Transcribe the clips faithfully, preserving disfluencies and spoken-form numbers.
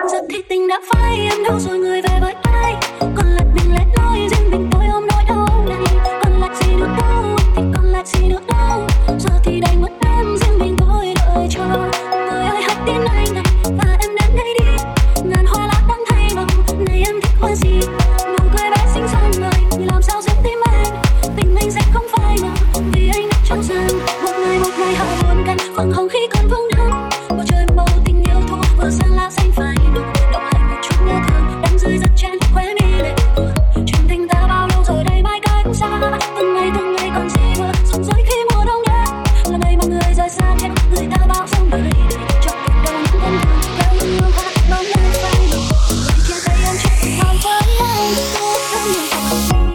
giật thì tình đã phai, em đâu rồi người về với ai? Còn lại mình lẻ loi, riêng mình tôi ôm nỗi đau này. Còn lại gì nữa đâu, thì còn lại gì nữa đâu. Giờ thì đành mất em, riêng mình tôi đợi chờ. Người ơi hãy tin anh này, và em đến đây đi. Ngàn hoa lá đang thay màu, này em thích hoa gì? Nụ cười bé xinh xắn người, làm sao giúp tim anh? Tình mình sẽ không phai màu, vì anh đã cho rằng một ngày một ngày họ buồnกัน, khoảng không khí còn vương nắng. Bầu trời màu tình yêu thu vừa sang lá xanh phai màu, động lại một chút nhớ thương đang rơi rất trên khóe mi lệ buồn. Chuyện tình ta bao lâu rồi đây mãi cách xa, từng ngày từng ngày còn gì vừa rụng rơi khi mùa đông đến. Là ngày mà người rời xa theo người ta bao dòng đời để cho cuộc đời những con đường theo hương hoa bóng đêm phai màu. Người chia tay em chưa từng hoàn với anh, cố gắng nhiều còn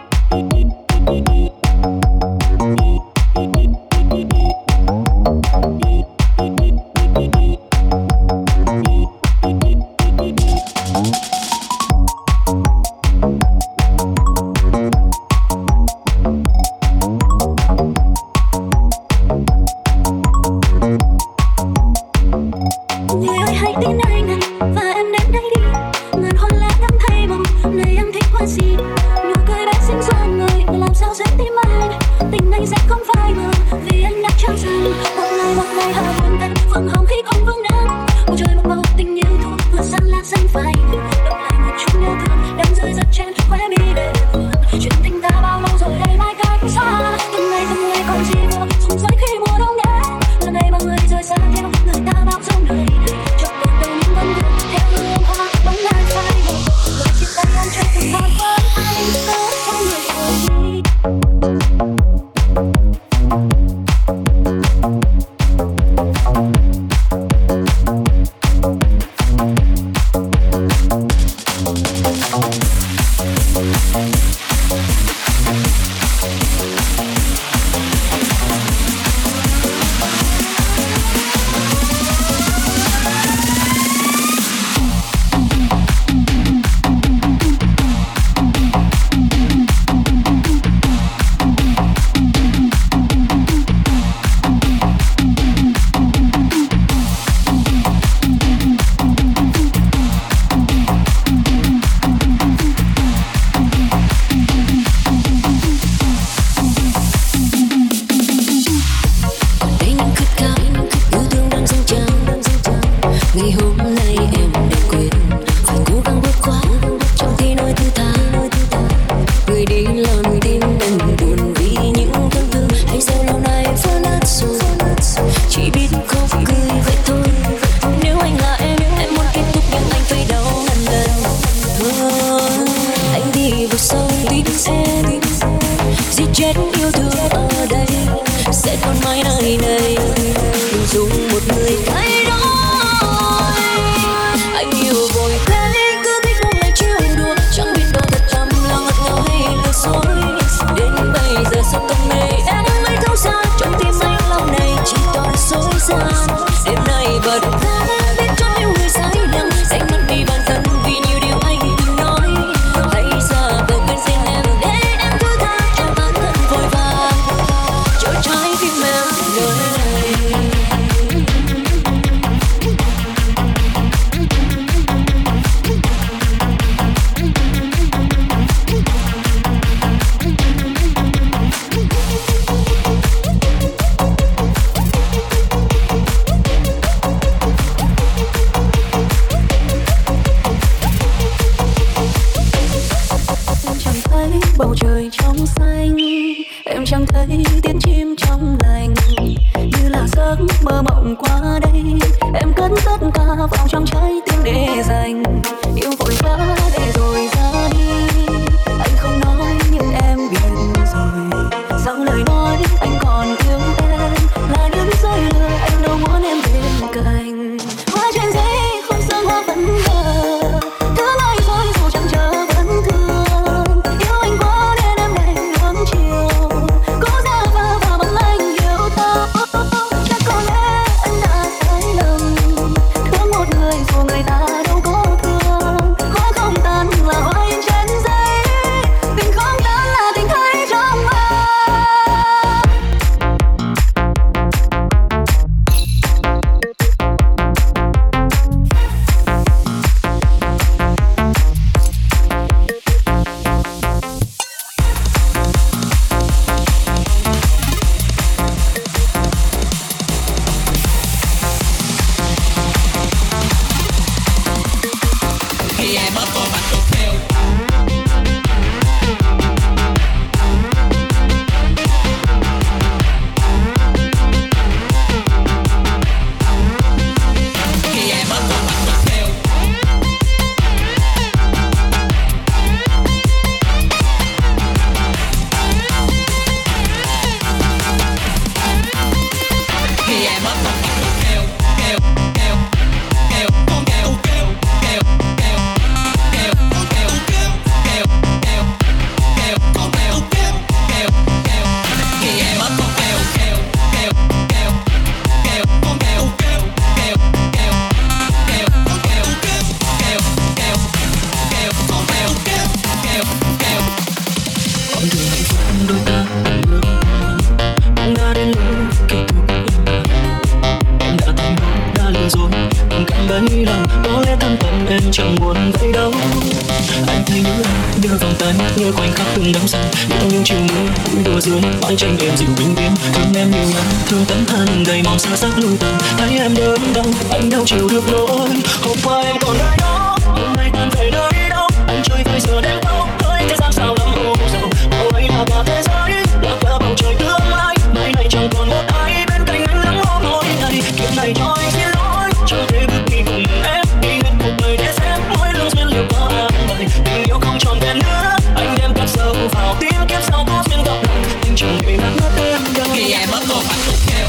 người khi em ấp vào mặt tục theo. Khi em ấp vào mặt tục theo. Khi em ấp vào mặt tục theo, theo, theo, theo, con theo, theo, theo, theo, theo, con theo, theo, theo, theo, theo, con theo, theo, theo, theo. Khi em ấp vào theo, theo, theo, theo, theo, con theo, theo, theo, theo, theo, con theo, theo, theo, theo, theo, con theo, theo, theo, theo. Con đường hạnh phúc đôi ta từng bước cũng đã đến lúc kết thúc. Em đã thành công, đã lừa dối tình cảm bấy lần, có lẽ thân phận em chẳng buồn vậy đâu. Anh thấy nhớ em đưa vòng tay, nhớ khoảnh khắc từng đắm say, nhớ những chiều mưa vui đùa dưới mái tranh em dịu bình yên. Thương em nhiều lắm, thương tấm thân đầy màu xa sắc lui tàn, thấy em đớn đau anh đâu chịu được nỗi. Hôm qua em còn nơi đó, hôm nay tan về nơi đâu. Anh chơi vơi giờ đêm thâu, hỡi thế gian sao lắm ô sầu. Cô ấy là cả thế giới, là cả bầu trời tương lai. Mai này chẳng còn một ai bên cạnh anh lắng lo mỗi ngày. Kiếp này cho anh xin lỗi, chẳng thể bước đi cùng em, đi hết cuộc đời để xem mỗi lương duyên liệu có an bài. Tình yêu không tròn vẹn nữa, anh đem cất sâu vào tim, kiếp sau có duyên gặp lại, anh chẳng hề nát mất em đâu. Khi em ấp vào mặt tục theo.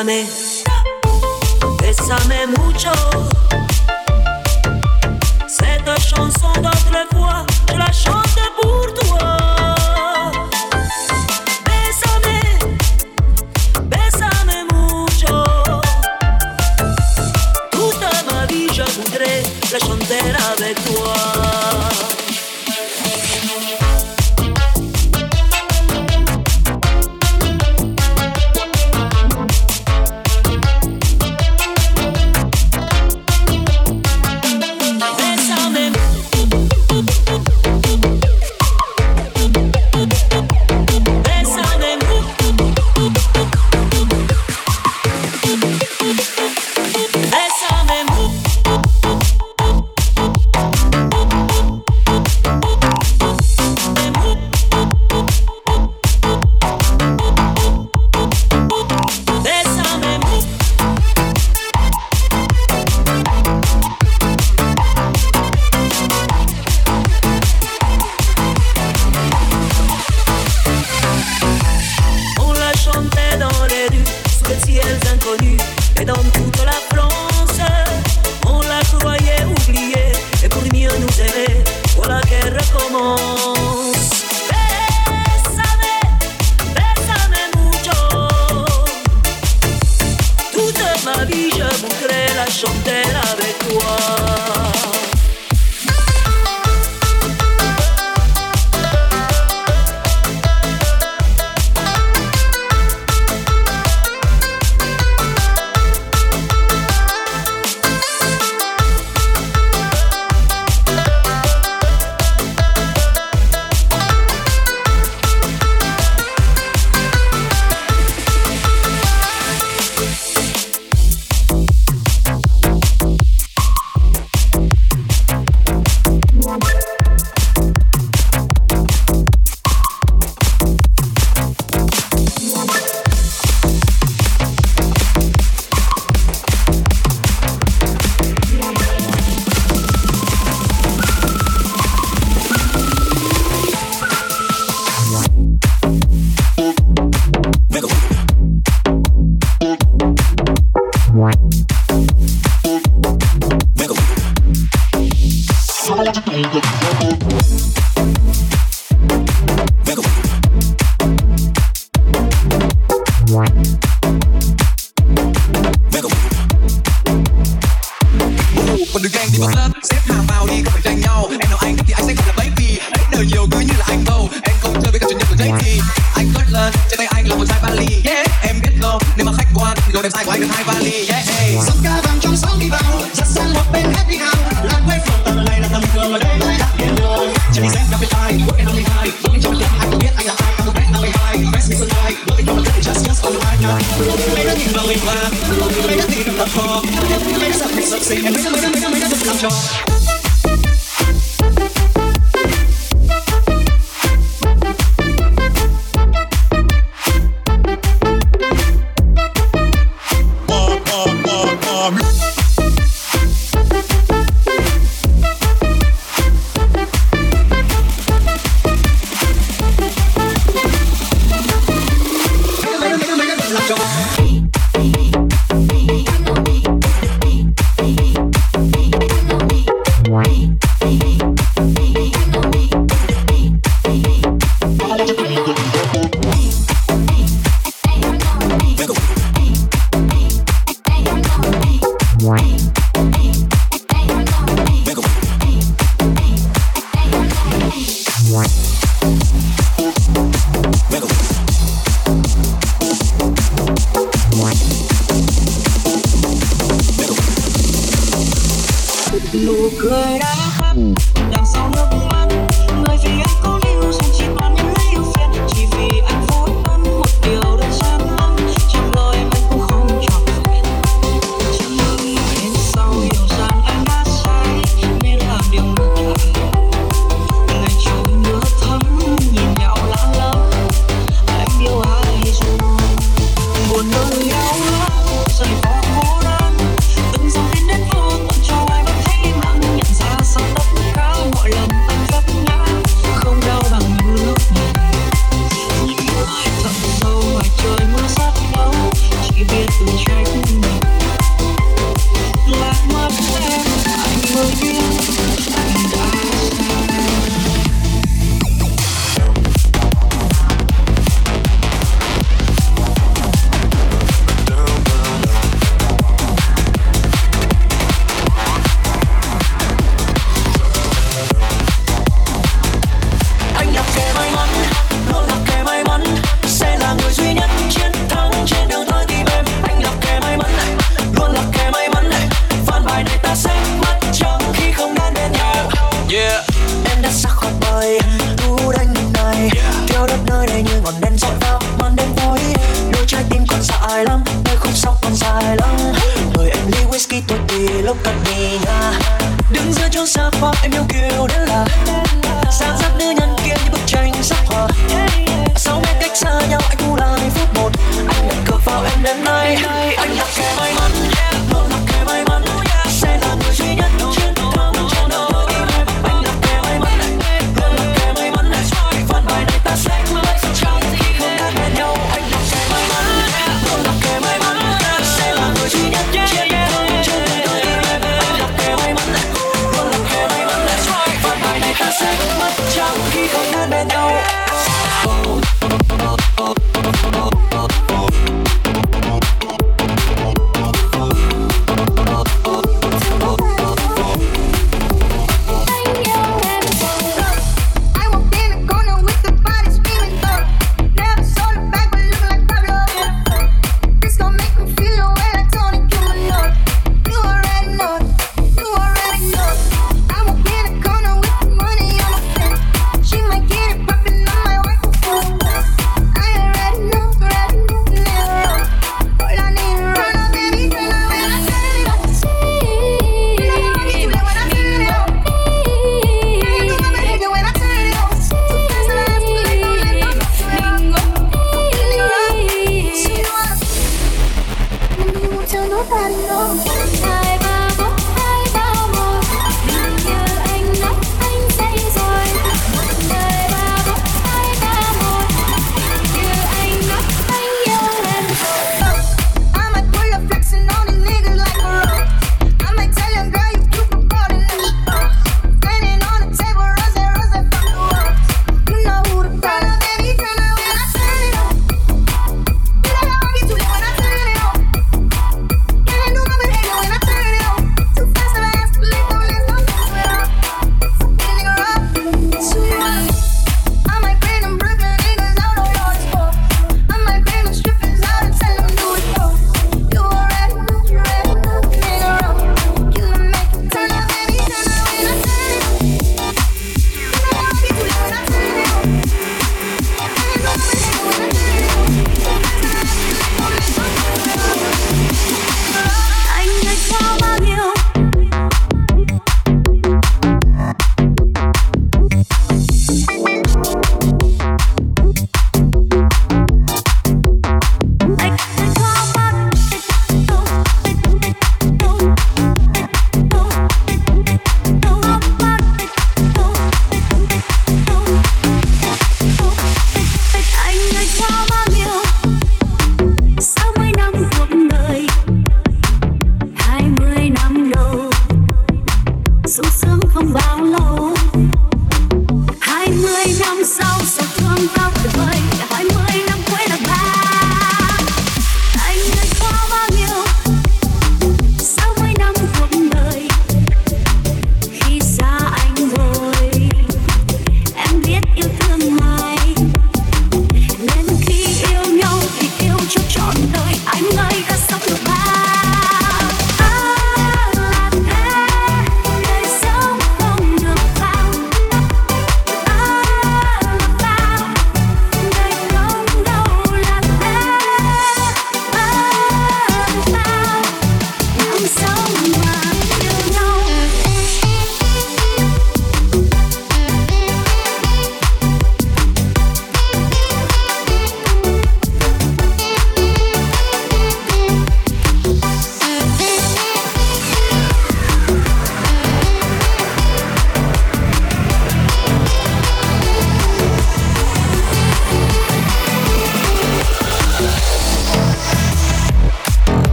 Bésame, bésame mucho. Cette chanson d'autrefois, je la chante pour toi. Bésame, bésame mucho. Toute ma vie, je voudrais la chanter avec toi. Nụ cười đã khắc đằng sau nước mắt, người vì anh cố lưu dù chỉ toàn những lấy yêu phiền, chỉ vì anh phút ân một điều đơn giản lắm, trong đời anh cũng không trọn vẹn. Chẳng nghĩ đến sau hiểu rằng anh đã sai nên làm điều ngược lại. Ngày trôi mưa thấm nhìn nhau lãng lắm, anh yêu ai rồi buồn nơi nhau lắm, rời bỏ cô đơn từng dòng tin đến vô tận cho ai vẫn thấy im lặng, nhận ra sau tất cả mọi lần anh lúc cần đi nha. Đứng giữa chốn xa hoa em yêu kiều đến lạ, sáng dấp nữ nhân kia như bức tranh sắc họa. Sáu mét cách xa nhau anh thu lại phút một, anh đặt cược vào em đêm nay. Anh là kẻ may mắn, luôn là kẻ may mắn, sẽ là người duy nhất chiến thắng trong đời. Anh là kẻ may mắn, luôn là kẻ may mắn, ván bài này ta sẽ mất trong khi không ngăn bên nhau. Anh là kẻ may mắn, luôn là kẻ may mắn, sẽ là người duy nhất chiến thắng trong đời. Anh là kẻ may mắn, luôn là kẻ may mắn, ván bài này ta sẽ mất trong khi không ngăn bên nhau. When I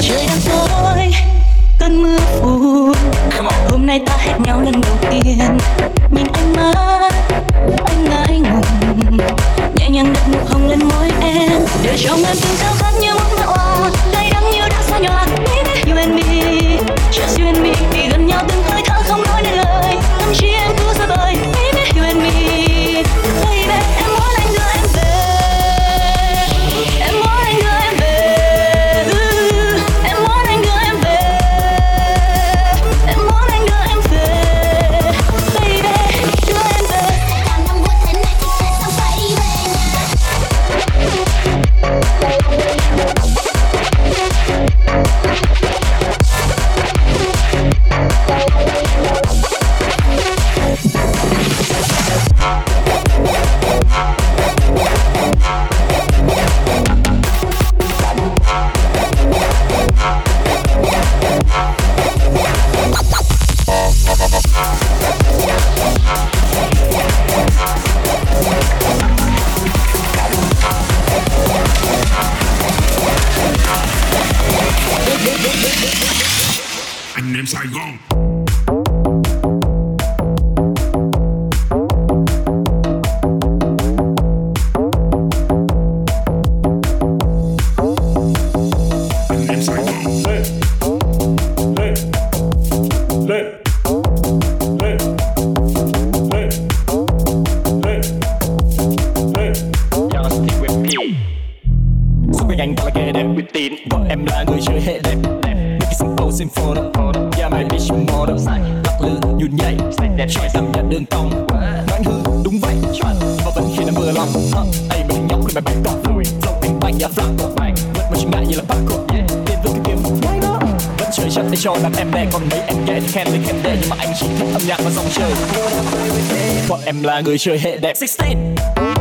trời đang tối cơn mưa phùn. Hôm nay ta hẹn nhau lần đầu tiên, nhìn anh mắt anh ngại ngùng, nhẹ nhàng đặt nụ hồng lên môi em, để cho em từng sao khát như muốn mơ hoa, cay đắng như đã xa nhòa. You and me, just you and me, vì gần nhau từng hơi thở không nói nên lời, tâm trí em cứ xa vời. You and me, baby, em muốn anh đưa em về, em muốn anh đưa em về, em muốn anh đưa em về, em muốn anh đưa em về, baby, đưa em về. Em đang buồn thế này thì tại sao phải đi về nhà? Anh em Sài Gòn. Anh em Sài Gòn. Lên, lên, lên, lên, lên, lên, lên. Y'all stick with me. Super gang gala get it with tin. Gọi em là người chơi hệ đẹp. Make it simple, simple đó. Yeah, my bitch model. Lắc lư, nhún nhảy. Choi tầm nhận đường cong. Nói hư, đúng vậy. Và vẫn khi nó mưa lòng. Ây, mình nhóc khi mày bạch cọc. Dòng anh banh, yeah, flop. Vượt mà chừng ngại như là bắt cột. Tiền với cái kiếm, why not? Vẫn chơi chất để cho đàn em đen. Còn mấy em ghé thì khen lên khen đê. Nhưng mà anh chỉ thích âm nhạc và dòng chơi. Bọn em là người chơi hệ đẹp. mười sáu.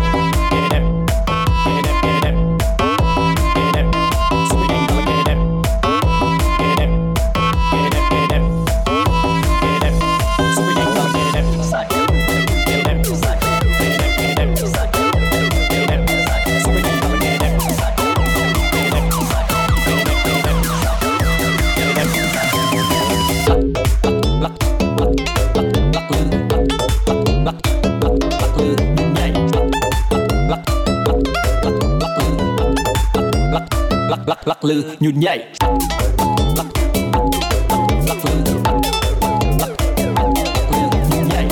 Lắc lư, nhún nhảy. Lắc lắc lư, lắc lư, nhún nhảy.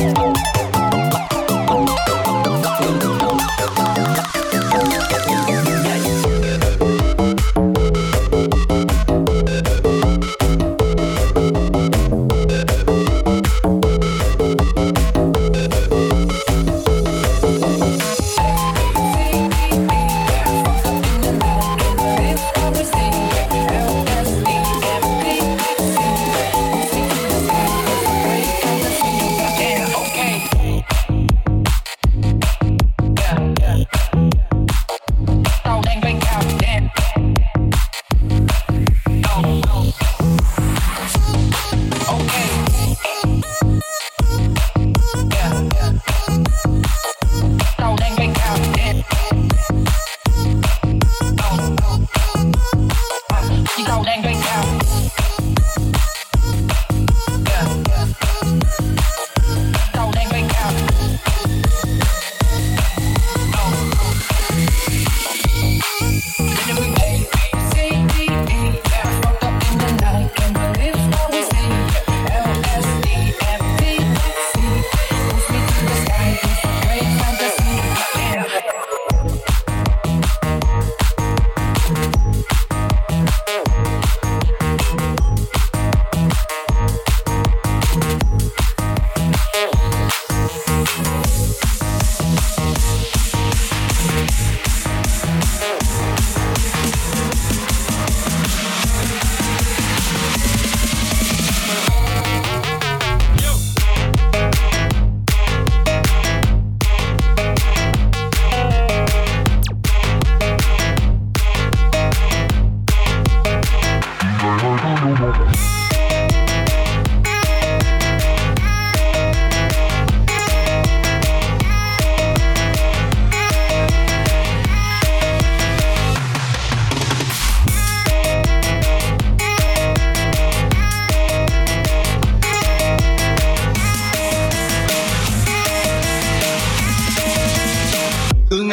Lắc lư, nhún nhảy. Everything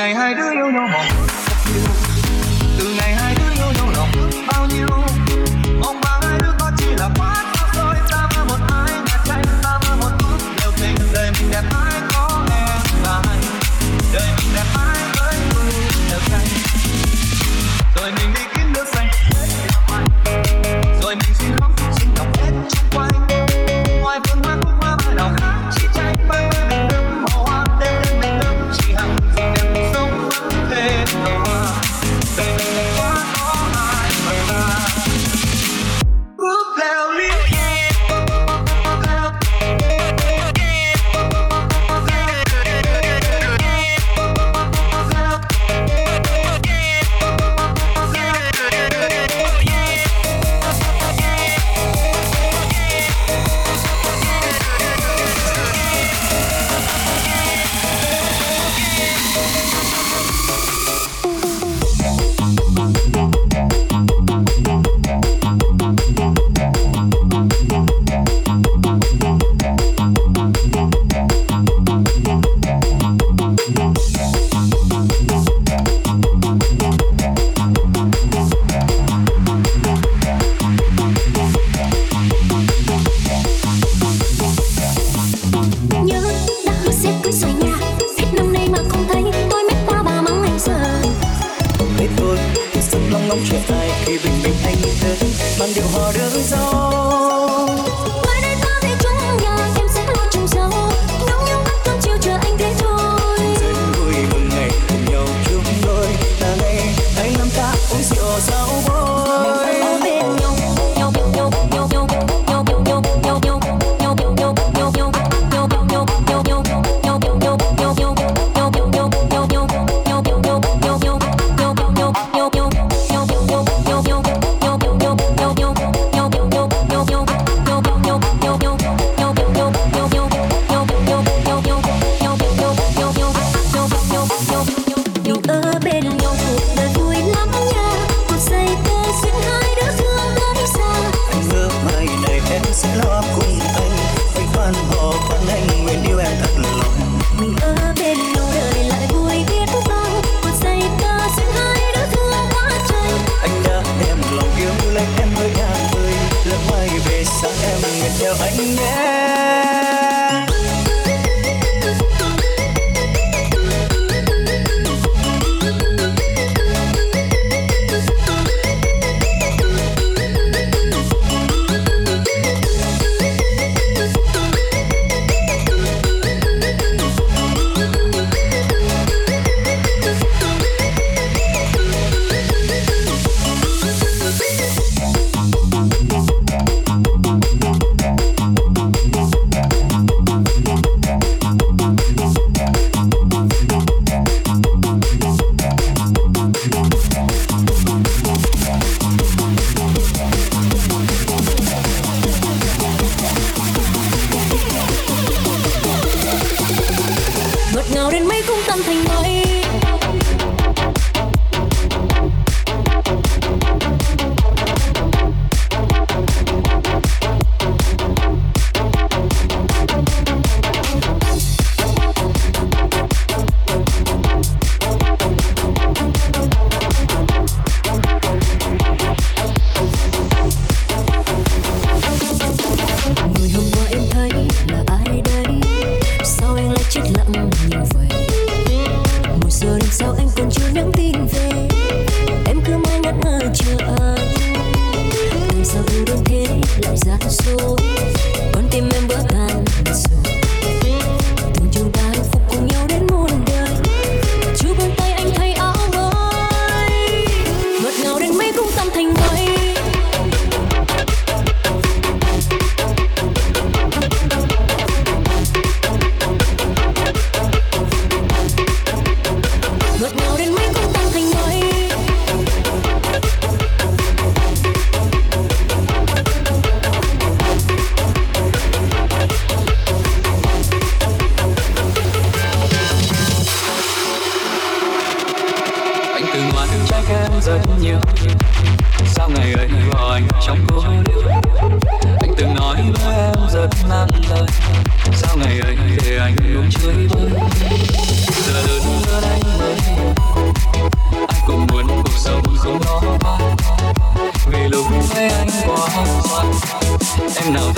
ngày hai đứa yêu nhau mong ước rất nhiều, từ ngày hai đứa yêu nhau lòng ước bao nhiêu, mong và hai đứa có chỉ là quá thôi. Ta mơ một ai nhạc tranh, ta mơ một ước điều tình, đời mình đẹp mãi có em và anh, đời mình đẹp mãi với người đều xanh, rồi mình đi kiếm nước xanh rồi mình xin khóc xin đọc hết xung quanh, ngoài vườn hoa khúc hoa mai đào khác chỉ tranh bay với mình đâm màu hoa đêm đêm mình đâm chỉ hằng gì đẹp sống thêm hoa, đời mình đẹp quá có ai mà ta bước leo ly.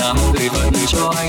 dám gửi vật cho anh.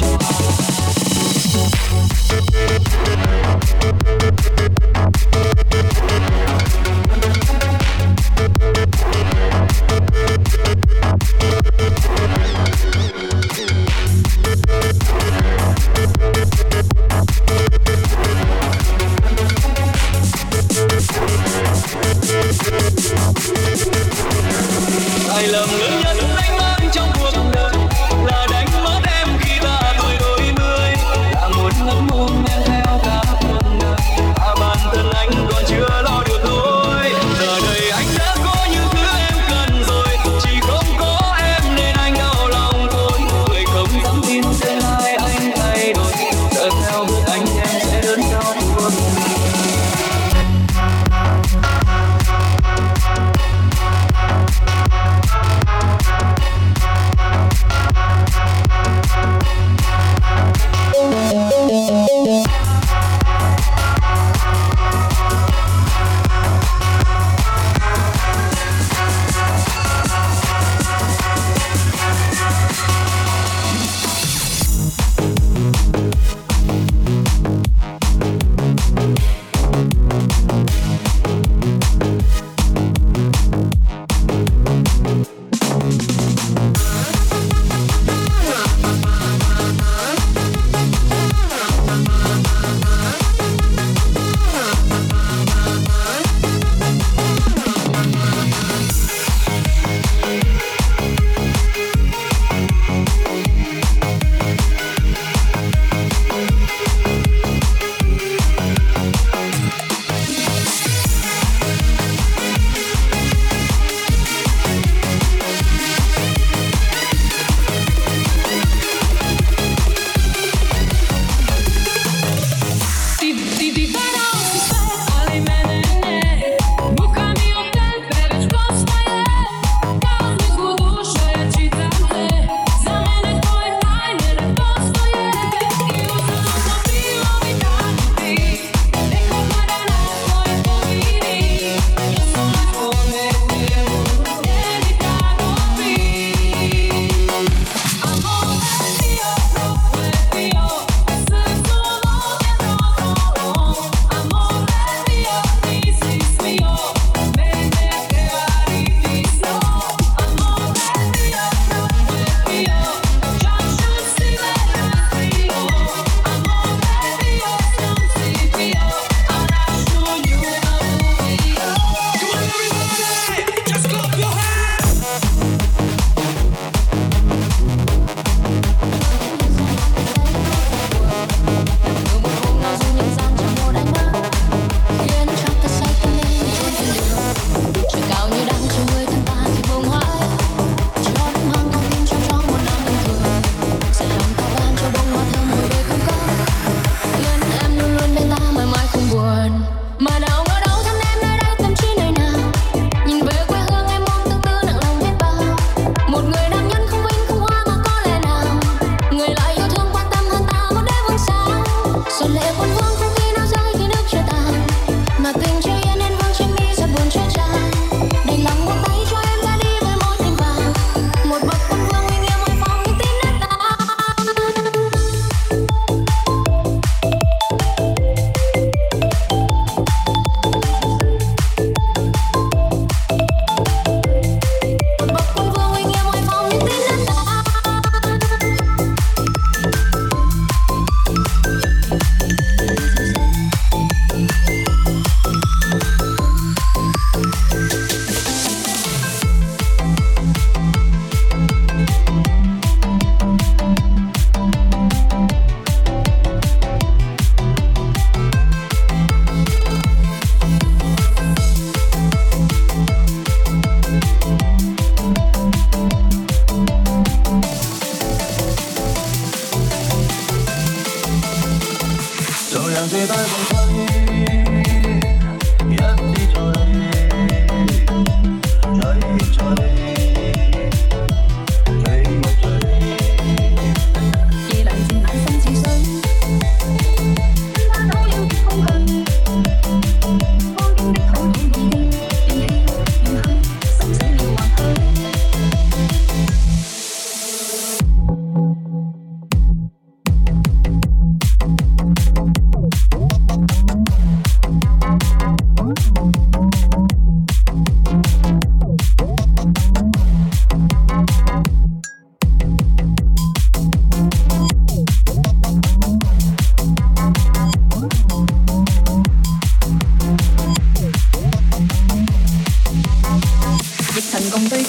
Sai lầm lớn nhất anh mang trong cuộc đời là đánh mất em khi ta tuổi đôi mươi, là một giấc mơ men theo cả cuộc đời, à bản thân anh còn chưa lo được thôi. Giờ đây anh đã có những thứ em cần rồi, chỉ không có em nên anh đau lòng thôi. Người không dám tin tương lai anh thay đổi, sợ theo bước anh em sẽ đớn đau cuộc đời.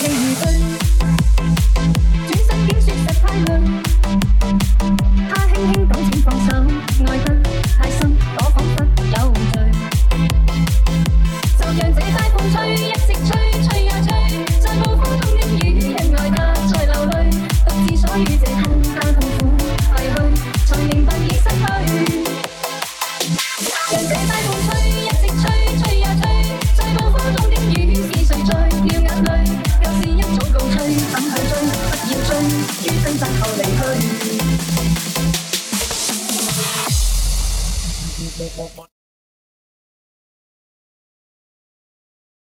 地如對，轉身竟說實太累。他輕輕講請放手，愛得太深。